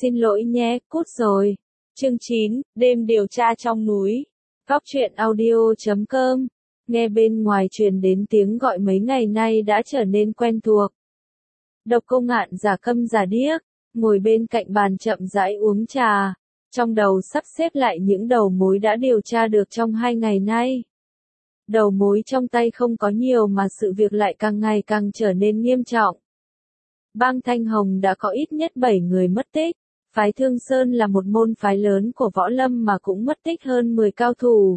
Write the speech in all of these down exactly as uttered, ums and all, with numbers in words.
Xin lỗi nhé, cút rồi. Chương chín, đêm điều tra trong núi. Góc truyện audio chấm com. Nghe bên ngoài truyền đến tiếng gọi mấy ngày nay đã trở nên quen thuộc. Độc Cô Ngạn giả câm giả điếc, ngồi bên cạnh bàn chậm rãi uống trà, trong đầu sắp xếp lại những đầu mối đã điều tra được trong hai ngày nay. Đầu mối trong tay không có nhiều mà sự việc lại càng ngày càng trở nên nghiêm trọng. Bang Thanh Hồng đã có ít nhất bảy người mất tích. Phái Thương Sơn là một môn phái lớn của võ lâm mà cũng mất tích hơn mười cao thủ.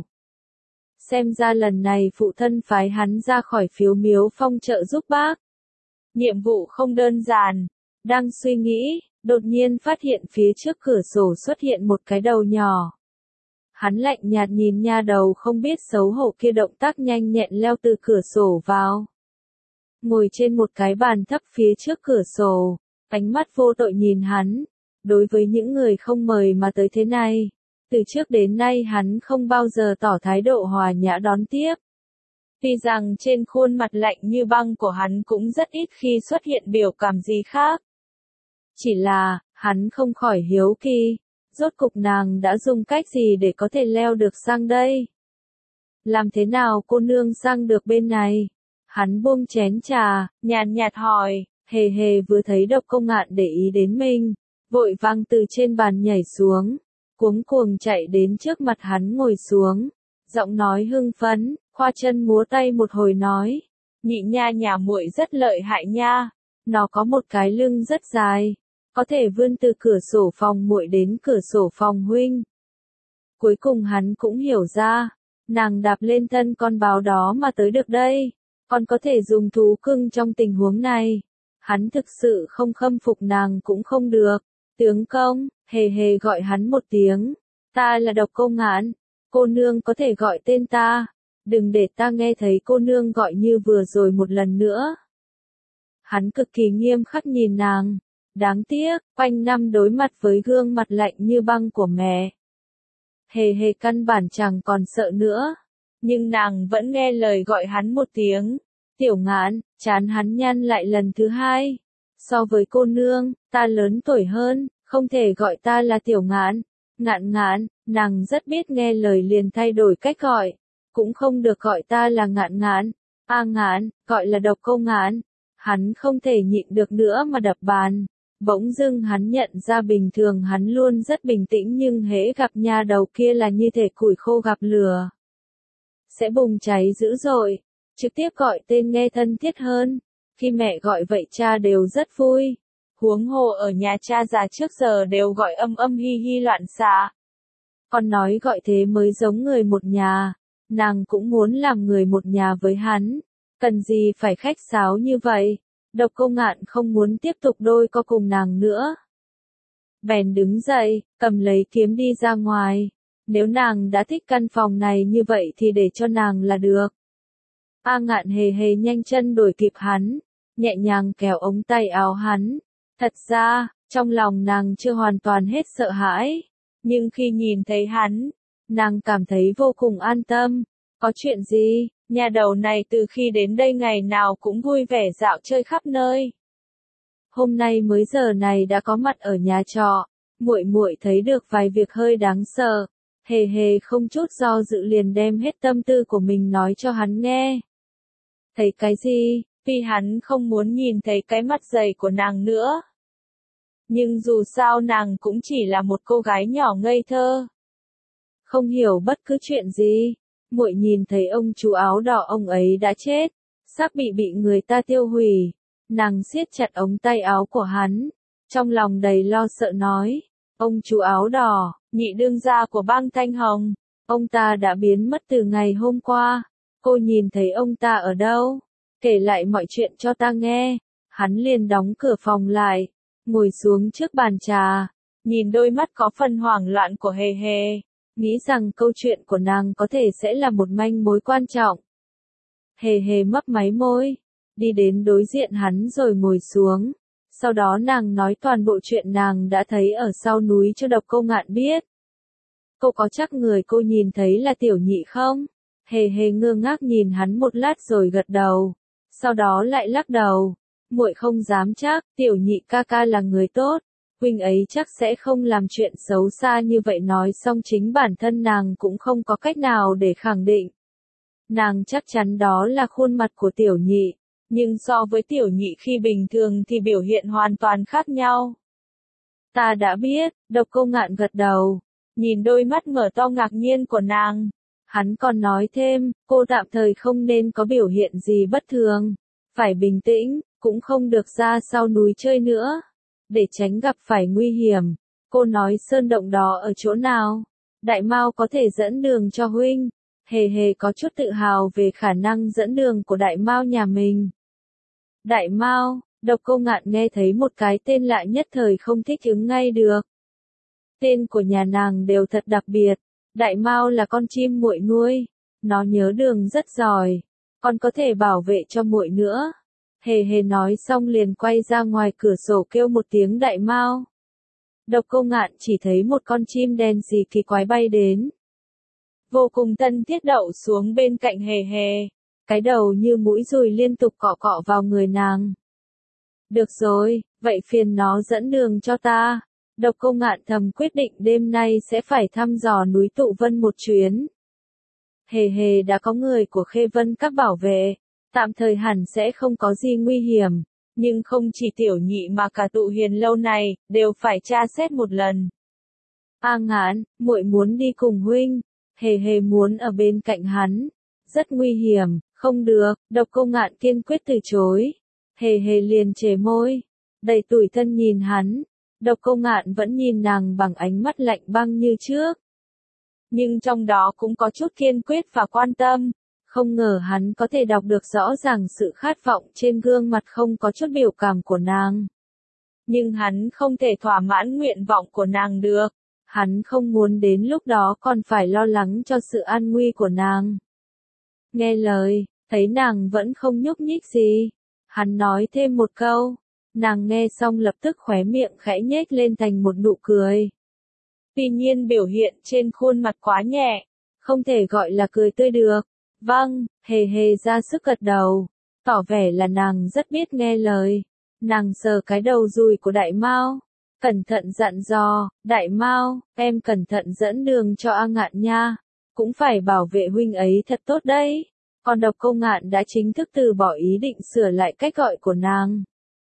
Xem ra lần này phụ thân phái hắn ra khỏi Phiếu Miếu Phong trợ giúp bác. Nhiệm vụ không đơn giản. Đang suy nghĩ, đột nhiên phát hiện phía trước cửa sổ xuất hiện một cái đầu nhỏ. Hắn lạnh nhạt nhìn nha đầu không biết xấu hổ kia động tác nhanh nhẹn leo từ cửa sổ vào. Ngồi trên một cái bàn thấp phía trước cửa sổ, ánh mắt vô tội nhìn hắn. Đối với những người không mời mà tới thế này, từ trước đến nay hắn không bao giờ tỏ thái độ hòa nhã đón tiếp. Tuy rằng trên khuôn mặt lạnh như băng của hắn cũng rất ít khi xuất hiện biểu cảm gì khác. Chỉ là, hắn không khỏi hiếu kỳ, rốt cục nàng đã dùng cách gì để có thể leo được sang đây? Làm thế nào cô nương sang được bên này? Hắn buông chén trà, nhàn nhạt hỏi, hề hề vừa thấy Độc Cô Ngạn để ý đến mình. Vội vang từ trên bàn nhảy xuống, cuống cuồng chạy đến trước mặt hắn ngồi xuống, giọng nói hưng phấn, khoa chân múa tay một hồi nói, nhị nha nhà muội rất lợi hại nha, nó có một cái lưng rất dài, có thể vươn từ cửa sổ phòng muội đến cửa sổ phòng huynh. Cuối cùng hắn cũng hiểu ra, nàng đạp lên thân con báo đó mà tới được đây, còn có thể dùng thú cưng trong tình huống này. Hắn thực sự không khâm phục nàng cũng không được. Tướng công, hề hề gọi hắn một tiếng, ta là Độc Cô Ngạn, cô nương có thể gọi tên ta, đừng để ta nghe thấy cô nương gọi như vừa rồi một lần nữa. Hắn cực kỳ nghiêm khắc nhìn nàng, đáng tiếc, quanh năm đối mặt với gương mặt lạnh như băng của mẹ. Hề hề căn bản chẳng còn sợ nữa, nhưng nàng vẫn nghe lời gọi hắn một tiếng, Tiểu Ngạn, chán hắn nhăn lại lần thứ hai. So với cô nương, ta lớn tuổi hơn, không thể gọi ta là Tiểu Ngạn. Ngạn Ngạn, nàng rất biết nghe lời liền thay đổi cách gọi. Cũng không được gọi ta là Ngạn Ngạn. A Ngạn, gọi là Độc Cô Ngạn. Hắn không thể nhịn được nữa mà đập bàn. Bỗng dưng hắn nhận ra bình thường hắn luôn rất bình tĩnh nhưng hễ gặp nha đầu kia là như thể củi khô gặp lửa. Sẽ bùng cháy dữ dội. Trực tiếp gọi tên nghe thân thiết hơn. Khi mẹ gọi vậy cha đều rất vui. Huống hồ ở nhà cha già trước giờ đều gọi âm âm hi hi loạn xạ. Con nói gọi thế mới giống người một nhà. Nàng cũng muốn làm người một nhà với hắn. Cần gì phải khách sáo như vậy. Độc Cô Ngạn không muốn tiếp tục đôi co cùng nàng nữa. Bèn đứng dậy, cầm lấy kiếm đi ra ngoài. Nếu nàng đã thích căn phòng này như vậy thì để cho nàng là được. A Ngạn hề hề nhanh chân đuổi kịp hắn, nhẹ nhàng kéo ống tay áo hắn. Thật ra, trong lòng nàng chưa hoàn toàn hết sợ hãi, nhưng khi nhìn thấy hắn, nàng cảm thấy vô cùng an tâm. Có chuyện gì? Nhà đầu này từ khi đến đây ngày nào cũng vui vẻ dạo chơi khắp nơi. Hôm nay mới giờ này đã có mặt ở nhà trọ, muội muội thấy được vài việc hơi đáng sợ. Hề hề không chút do dự liền đem hết tâm tư của mình nói cho hắn nghe. Thấy cái gì? Vì hắn không muốn nhìn thấy cái mặt dày của nàng nữa. Nhưng dù sao nàng cũng chỉ là một cô gái nhỏ ngây thơ. Không hiểu bất cứ chuyện gì. Muội nhìn thấy ông chú áo đỏ ông ấy đã chết. Sắp bị bị người ta tiêu hủy. Nàng siết chặt ống tay áo của hắn. Trong lòng đầy lo sợ nói. Ông chú áo đỏ, nhị đương gia của bang Thanh Hồng. Ông ta đã biến mất từ ngày hôm qua. Cô nhìn thấy ông ta ở đâu? Kể lại mọi chuyện cho ta nghe. Hắn liền đóng cửa phòng lại, ngồi xuống trước bàn trà, nhìn đôi mắt có phần hoảng loạn của hề hề, nghĩ rằng câu chuyện của nàng có thể sẽ là một manh mối quan trọng. Hề hề mấp máy môi, đi đến đối diện hắn rồi ngồi xuống. Sau đó nàng nói toàn bộ chuyện nàng đã thấy ở sau núi cho Độc Cô Ngạn biết. Cô có chắc người cô nhìn thấy là Tiểu Nhị không? Hề hề ngơ ngác nhìn hắn một lát rồi gật đầu. Sau đó lại lắc đầu. Muội không dám chắc, Tiểu Nhị ca ca là người tốt. huynh ấy chắc sẽ không làm chuyện xấu xa như vậy. Nói xong chính bản thân nàng cũng không có cách nào để khẳng định. Nàng chắc chắn đó là khuôn mặt của tiểu nhị, nhưng so với tiểu nhị khi bình thường thì biểu hiện hoàn toàn khác nhau. Ta đã biết, Độc Cô Ngạn gật đầu, nhìn đôi mắt mở to ngạc nhiên của nàng. Hắn còn nói thêm, cô tạm thời không nên có biểu hiện gì bất thường, phải bình tĩnh, cũng không được ra sau núi chơi nữa, để tránh gặp phải nguy hiểm. Cô nói sơn động đó ở chỗ nào? Đại Mao có thể dẫn đường cho huynh. Hề Hề có chút tự hào về khả năng dẫn đường của Đại Mao nhà mình. Đại Mao, Độc Cô Ngạn nghe thấy một cái tên lạ nhất thời không thích ứng ngay được. Tên của nhà nàng đều thật đặc biệt. Đại Mao là con chim muội nuôi, nó nhớ đường rất giỏi, còn có thể bảo vệ cho muội nữa. Hề Hề nói xong liền quay ra ngoài cửa sổ kêu một tiếng Đại Mao. Độc Cô Ngạn chỉ thấy một con chim đen xì kỳ quái bay đến, vô cùng thân thiết đậu xuống bên cạnh Hề Hề, cái đầu như mũi dùi liên tục cọ cọ vào người nàng. Được rồi, vậy phiền nó dẫn đường cho ta. Độc Cô Ngạn thầm quyết định đêm nay sẽ phải thăm dò núi Tụ Vân một chuyến. Hề Hề đã có người của Khê Vân Các bảo vệ, tạm thời hẳn sẽ không có gì nguy hiểm, nhưng không chỉ tiểu nhị mà cả Tụ Hiền lâu này đều phải tra xét một lần. A Ngạn, muội muốn đi cùng huynh. Hề Hề muốn ở bên cạnh hắn. Rất nguy hiểm, không được. Độc Cô Ngạn kiên quyết từ chối. Hề Hề liền chề môi, đầy tủi thân nhìn hắn. Độc Cô Ngạn vẫn nhìn nàng bằng ánh mắt lạnh băng như trước, nhưng trong đó cũng có chút kiên quyết và quan tâm. Không ngờ hắn có thể đọc được rõ ràng sự khát vọng trên gương mặt không có chút biểu cảm của nàng. Nhưng hắn không thể thỏa mãn nguyện vọng của nàng được. Hắn không muốn đến lúc đó còn phải lo lắng cho sự an nguy của nàng. Nghe lời, thấy nàng vẫn không nhúc nhích gì, hắn nói thêm một câu. Nàng nghe xong lập tức khóe miệng khẽ nhếch lên thành một nụ cười. Tuy nhiên biểu hiện trên khuôn mặt quá nhẹ, không thể gọi là cười tươi được. Vâng, Hề Hề ra sức gật đầu, tỏ vẻ là nàng rất biết nghe lời. Nàng sờ cái đầu dùi của Đại Mao, cẩn thận dặn dò, Đại Mao, em cẩn thận dẫn đường cho A Ngạn nha, cũng phải bảo vệ huynh ấy thật tốt đấy. Còn Độc Cô Ngạn đã chính thức từ bỏ ý định sửa lại cách gọi của nàng.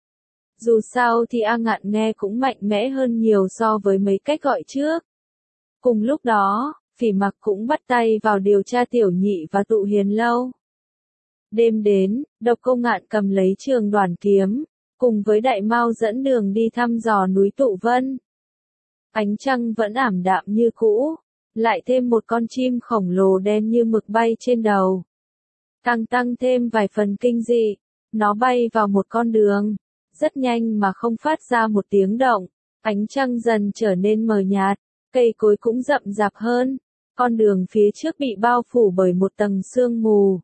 Dù sao thì A Ngạn nghe cũng mạnh mẽ hơn nhiều so với mấy cách gọi trước. Cùng lúc đó, Phỉ Mặc cũng bắt tay vào điều tra tiểu nhị và Tụ Hiền lâu. Đêm đến, Độc Cô Ngạn cầm lấy trường đoàn kiếm, cùng với Đại Mao dẫn đường đi thăm dò núi Tụ Vân. Ánh trăng vẫn ảm đạm như cũ, lại thêm một con chim khổng lồ đen như mực bay trên đầu. Tăng tăng thêm vài phần kinh dị, nó bay vào một con đường, rất nhanh mà không phát ra một tiếng động. Ánh trăng dần trở nên mờ nhạt, cây cối cũng rậm rạp hơn, con đường phía trước bị bao phủ bởi một tầng sương mù.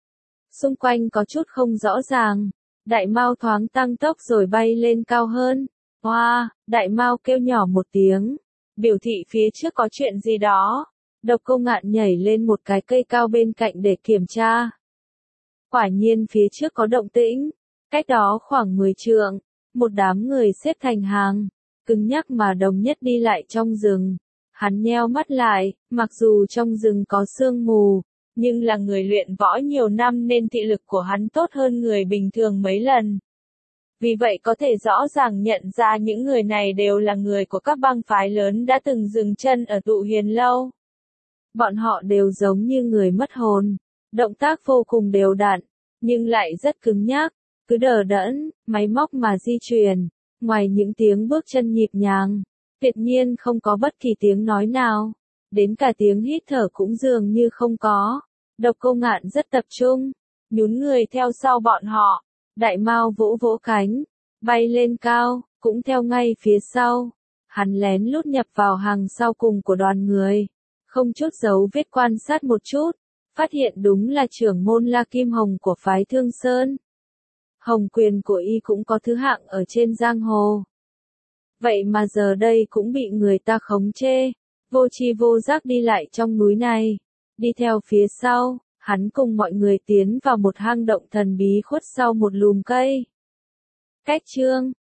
Xung quanh có chút không rõ ràng, Đại Mao thoáng tăng tốc rồi bay lên cao hơn. Hoa, wow, Đại Mao kêu nhỏ một tiếng, biểu thị phía trước có chuyện gì đó. Độc Cô Ngạn nhảy lên một cái cây cao bên cạnh để kiểm tra. Quả nhiên phía trước có động tĩnh, cách đó khoảng mười trượng, một đám người xếp thành hàng, cứng nhắc mà đồng nhất đi lại trong rừng. Hắn nheo mắt lại, mặc dù trong rừng có sương mù, nhưng là người luyện võ nhiều năm nên thị lực của hắn tốt hơn người bình thường mấy lần. Vì vậy có thể rõ ràng nhận ra những người này đều là người của các bang phái lớn đã từng dừng chân ở Tụ Hiền lâu. Bọn họ đều giống như người mất hồn, động tác vô cùng đều đặn, nhưng lại rất cứng nhắc, cứ đờ đẫn, máy móc mà di chuyển. Ngoài những tiếng bước chân nhịp nhàng, tuyệt nhiên không có bất kỳ tiếng nói nào, đến cả tiếng hít thở cũng dường như không có. Độc Cô Ngạn rất tập trung, nhún người theo sau bọn họ. Đại Mao vỗ vỗ cánh, bay lên cao, cũng theo ngay phía sau. Hắn lén lút nhập vào hàng sau cùng của đoàn người, không chút dấu vết quan sát một chút, phát hiện đúng là trưởng môn La Kim Hồng của phái Thương Sơn. Hồng quyền của y cũng có thứ hạng ở trên giang hồ. Vậy mà giờ đây cũng bị người ta khống chế, vô tri vô giác đi lại trong núi này. Đi theo phía sau, hắn cùng mọi người tiến vào một hang động thần bí khuất sau một lùm cây. Cách chương